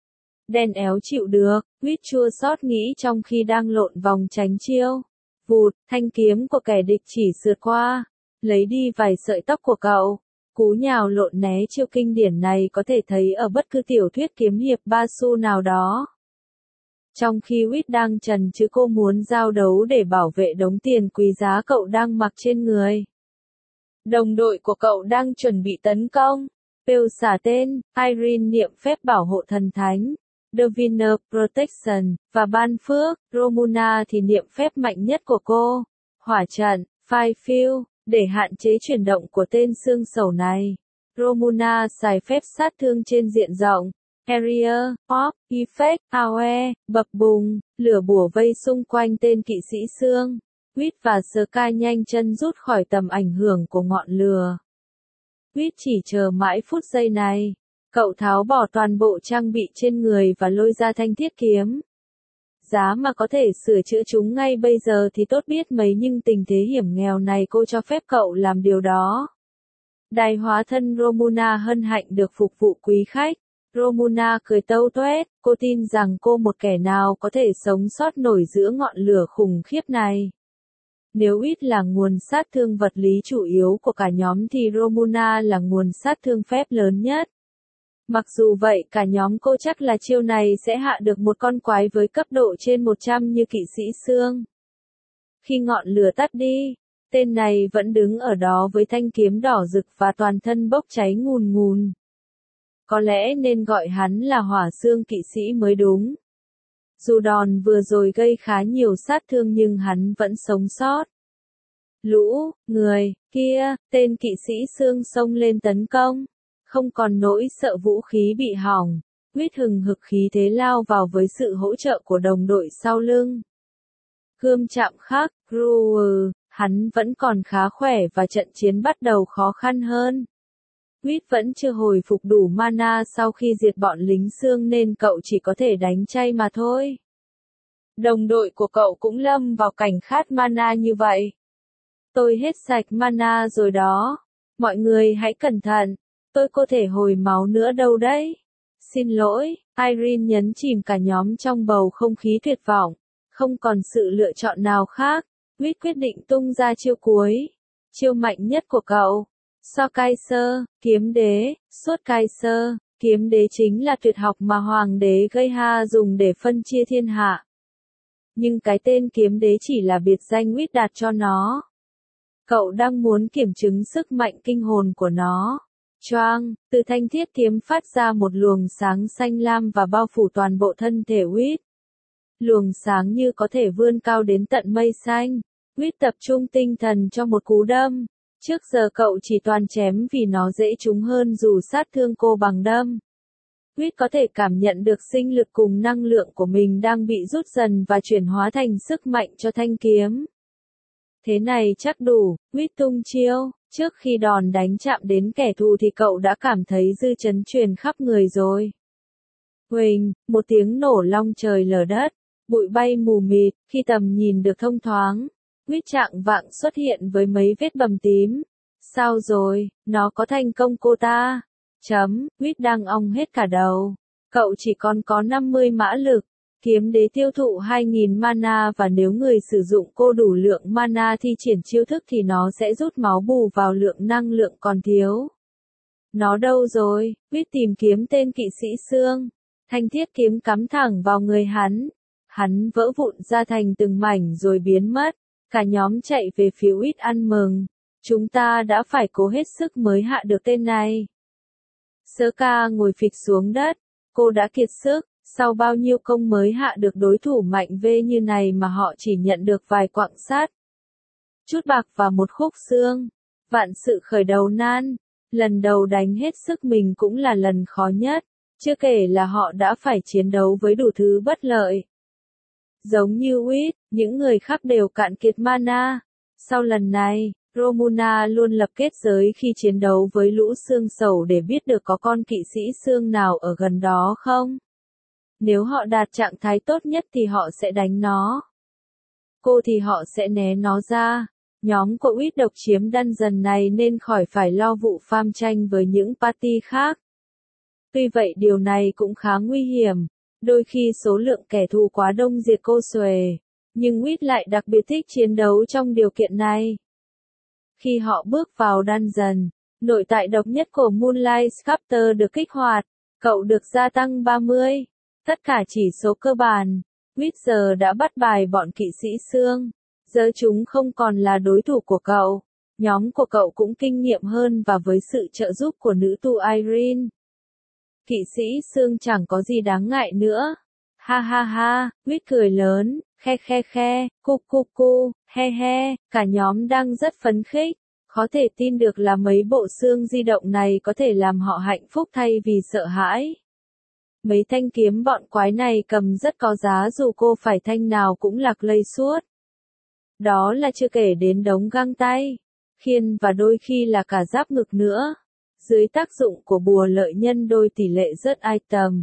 Đen éo chịu được, Quýt chua xót nghĩ trong khi đang lộn vòng tránh chiêu. Vụt, thanh kiếm của kẻ địch chỉ sượt qua, lấy đi vài sợi tóc của cậu. Cú nhào lộn né chiêu kinh điển này có thể thấy ở bất cứ tiểu thuyết kiếm hiệp ba xu nào đó. Trong khi Quýt đang trần chứ cô muốn giao đấu để bảo vệ đống tiền quý giá cậu đang mặc trên người. Đồng đội của cậu đang chuẩn bị tấn công. Pale xả tên, Irene niệm phép bảo hộ thần thánh, Divine Protection, và ban phước, Romuna thì niệm phép mạnh nhất của cô, hỏa trận, Fire Field, để hạn chế chuyển động của tên xương sầu này. Romuna xài phép sát thương trên diện rộng. Area, Pop, Effect, Awe, bập bùng, lửa bùa vây xung quanh tên kỵ sĩ xương. Quýt và Sky nhanh chân rút khỏi tầm ảnh hưởng của ngọn lửa. Quýt chỉ chờ mãi phút giây này. Cậu tháo bỏ toàn bộ trang bị trên người và lôi ra thanh thiết kiếm. Giá mà có thể sửa chữa chúng ngay bây giờ thì tốt biết mấy, nhưng tình thế hiểm nghèo này cô cho phép cậu làm điều đó. Đài hóa thân Romuna hân hạnh được phục vụ quý khách. Romuna cười tâu tuét, cô tin rằng cô một kẻ nào có thể sống sót nổi giữa ngọn lửa khủng khiếp này. Nếu Quýt là nguồn sát thương vật lý chủ yếu của cả nhóm thì Romuna là nguồn sát thương phép lớn nhất. Mặc dù vậy cả nhóm cô chắc là chiêu này sẽ hạ được một con quái với cấp độ trên một trăm như kỵ sĩ xương. Khi ngọn lửa tắt đi, tên này vẫn đứng ở đó với thanh kiếm đỏ rực và toàn thân bốc cháy ngùn ngùn. Có lẽ nên gọi hắn là hỏa xương kỵ sĩ mới đúng. Dù đòn vừa rồi gây khá nhiều sát thương nhưng hắn vẫn sống sót. Lũ, người, kia, tên kỵ sĩ xương xông lên tấn công. Không còn nỗi sợ vũ khí bị hỏng. Quýt hừng hực khí thế lao vào với sự hỗ trợ của đồng đội sau lưng. Gươm chạm khắc, Brewer, hắn vẫn còn khá khỏe và trận chiến bắt đầu khó khăn hơn. Quýt vẫn chưa hồi phục đủ mana sau khi diệt bọn lính xương nên cậu chỉ có thể đánh chay mà thôi. Đồng đội của cậu cũng lâm vào cảnh khát mana như vậy. Tôi hết sạch mana rồi đó. Mọi người hãy cẩn thận. Tôi có thể hồi máu nữa đâu đấy. Xin lỗi, Irene nhấn chìm cả nhóm trong bầu không khí tuyệt vọng. Không còn sự lựa chọn nào khác. Quýt quyết định tung ra chiêu cuối. Chiêu mạnh nhất của cậu. Sokaiser, kiếm đế, suốt Kaiser, kiếm đế chính là tuyệt học mà hoàng đế Geha dùng để phân chia thiên hạ. Nhưng cái tên kiếm đế chỉ là biệt danh Quýt đặt cho nó. Cậu đang muốn kiểm chứng sức mạnh kinh hồn của nó. Choang, từ thanh thiết kiếm phát ra một luồng sáng xanh lam và bao phủ toàn bộ thân thể Quýt. Luồng sáng như có thể vươn cao đến tận mây xanh. Quýt tập trung tinh thần cho một cú đâm. Trước giờ cậu chỉ toàn chém vì nó dễ trúng hơn dù sát thương cô bằng đâm. Quýt có thể cảm nhận được sinh lực cùng năng lượng của mình đang bị rút dần và chuyển hóa thành sức mạnh cho thanh kiếm. Thế này chắc đủ, Quýt tung chiêu. Trước khi đòn đánh chạm đến kẻ thù thì cậu đã cảm thấy dư chấn truyền khắp người rồi. Huỳnh, một tiếng nổ long trời lở đất, bụi bay mù mịt, khi tầm nhìn được thông thoáng. Quýt trạng vạng xuất hiện với mấy vết bầm tím. Sao rồi, nó có thành công cô ta? Chấm, Quýt đang ong hết cả đầu. Cậu chỉ còn có năm mươi mã lực. Kiếm đế tiêu thụ hai nghìn mana và nếu người sử dụng cô đủ lượng mana thi triển chiêu thức thì nó sẽ rút máu bù vào lượng năng lượng còn thiếu. Nó đâu rồi? Quýt tìm kiếm tên kỵ sĩ xương. Thanh thiết kiếm cắm thẳng vào người hắn. Hắn vỡ vụn ra thành từng mảnh rồi biến mất. Cả nhóm chạy về phía Quýt ăn mừng. Chúng ta đã phải cố hết sức mới hạ được tên này. Sơ ca ngồi phịch xuống đất. Cô đã kiệt sức. Sau bao nhiêu công mới hạ được đối thủ mạnh vê như này mà họ chỉ nhận được vài quặng sắt, chút bạc và một khúc xương. Vạn sự khởi đầu nan. Lần đầu đánh hết sức mình cũng là lần khó nhất. Chưa kể là họ đã phải chiến đấu với đủ thứ bất lợi. Giống như Quýt, những người khác đều cạn kiệt mana. Sau lần này, Romuna luôn lập kết giới khi chiến đấu với lũ xương sầu để biết được có con kỵ sĩ xương nào ở gần đó không. Nếu họ đạt trạng thái tốt nhất thì họ sẽ đánh nó. cô thì họ sẽ né nó ra. Nhóm của Uýt độc chiếm dungeon này nên khỏi phải lo vụ farm tranh với những party khác. Tuy vậy điều này cũng khá nguy hiểm, đôi khi số lượng kẻ thù quá đông diệt cô xuề, nhưng Uýt lại đặc biệt thích chiến đấu trong điều kiện này. Khi họ bước vào dungeon, nội tại độc nhất của Moonlight Sculptor được kích hoạt, cậu được gia tăng ba mươi. Tất cả chỉ số cơ bản, Uýt giờ đã bắt bài bọn kỵ sĩ xương. Giờ chúng không còn là đối thủ của cậu. Nhóm của cậu cũng kinh nghiệm hơn và với sự trợ giúp của nữ tu Irene. Kỵ sĩ xương chẳng có gì đáng ngại nữa. Ha ha ha, Uýt cười lớn, khe khe khe, cu cu cu, he he, cả nhóm đang rất phấn khích. Khó thể tin được là mấy bộ xương di động này có thể làm họ hạnh phúc thay vì sợ hãi. Mấy thanh kiếm bọn quái này cầm rất có giá dù cô phải thanh nào cũng lạc lây suốt. Đó là chưa kể đến đống găng tay, khiên và đôi khi là cả giáp ngực nữa. Dưới tác dụng của bùa lợi nhân đôi tỷ lệ rớt item.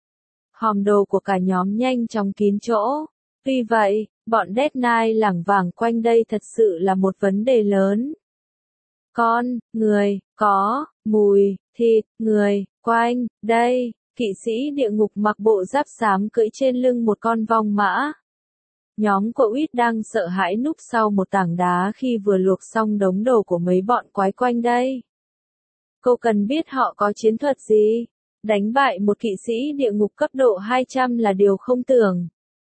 Hòm đồ của cả nhóm nhanh chóng kín chỗ. Tuy vậy, bọn Death Knight lảng vảng quanh đây thật sự là một vấn đề lớn. Con, người, có, mùi, thịt, người, quanh, đây, kỵ sĩ địa ngục mặc bộ giáp xám cưỡi trên lưng một con vong mã. Nhóm của Uýt đang sợ hãi núp sau một tảng đá khi vừa luộc xong đống đồ của mấy bọn quái quanh đây. Cô cần biết họ có chiến thuật gì? Đánh bại một kỵ sĩ địa ngục cấp độ hai trăm là điều không tưởng.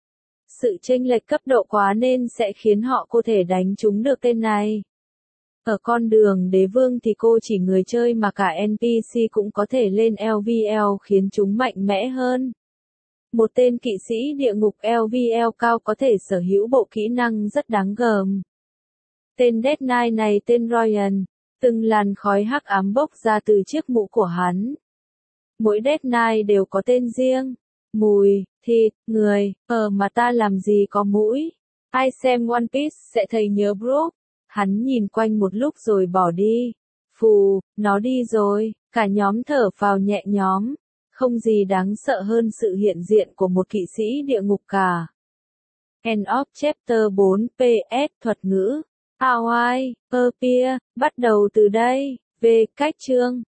Sự chênh lệch cấp độ quá nên sẽ khiến họ có thể đánh trúng được tên này. Ở con đường đế vương thì cô chỉ người chơi mà cả en pê xê cũng có thể lên lờ vê lờ khiến chúng mạnh mẽ hơn. Một tên kỵ sĩ địa ngục lờ vê lờ cao có thể sở hữu bộ kỹ năng rất đáng gờm. Tên Death Knight này tên Ryan, từng làn khói hắc ám bốc ra từ chiếc mũ của hắn. Mỗi Death Knight đều có tên riêng. Mùi, thịt, người, ờ mà ta làm gì có mũi. Ai xem One Piece sẽ thấy nhớ Brook. Hắn nhìn quanh một lúc rồi bỏ đi. Phù, nó đi rồi, cả nhóm thở phào nhẹ nhõm. Không gì đáng sợ hơn sự hiện diện của một kỵ sĩ địa ngục cả. End of chapter bốn pê ét thuật ngữ. Awai, ơ pia, bắt đầu từ đây. Về cách chương.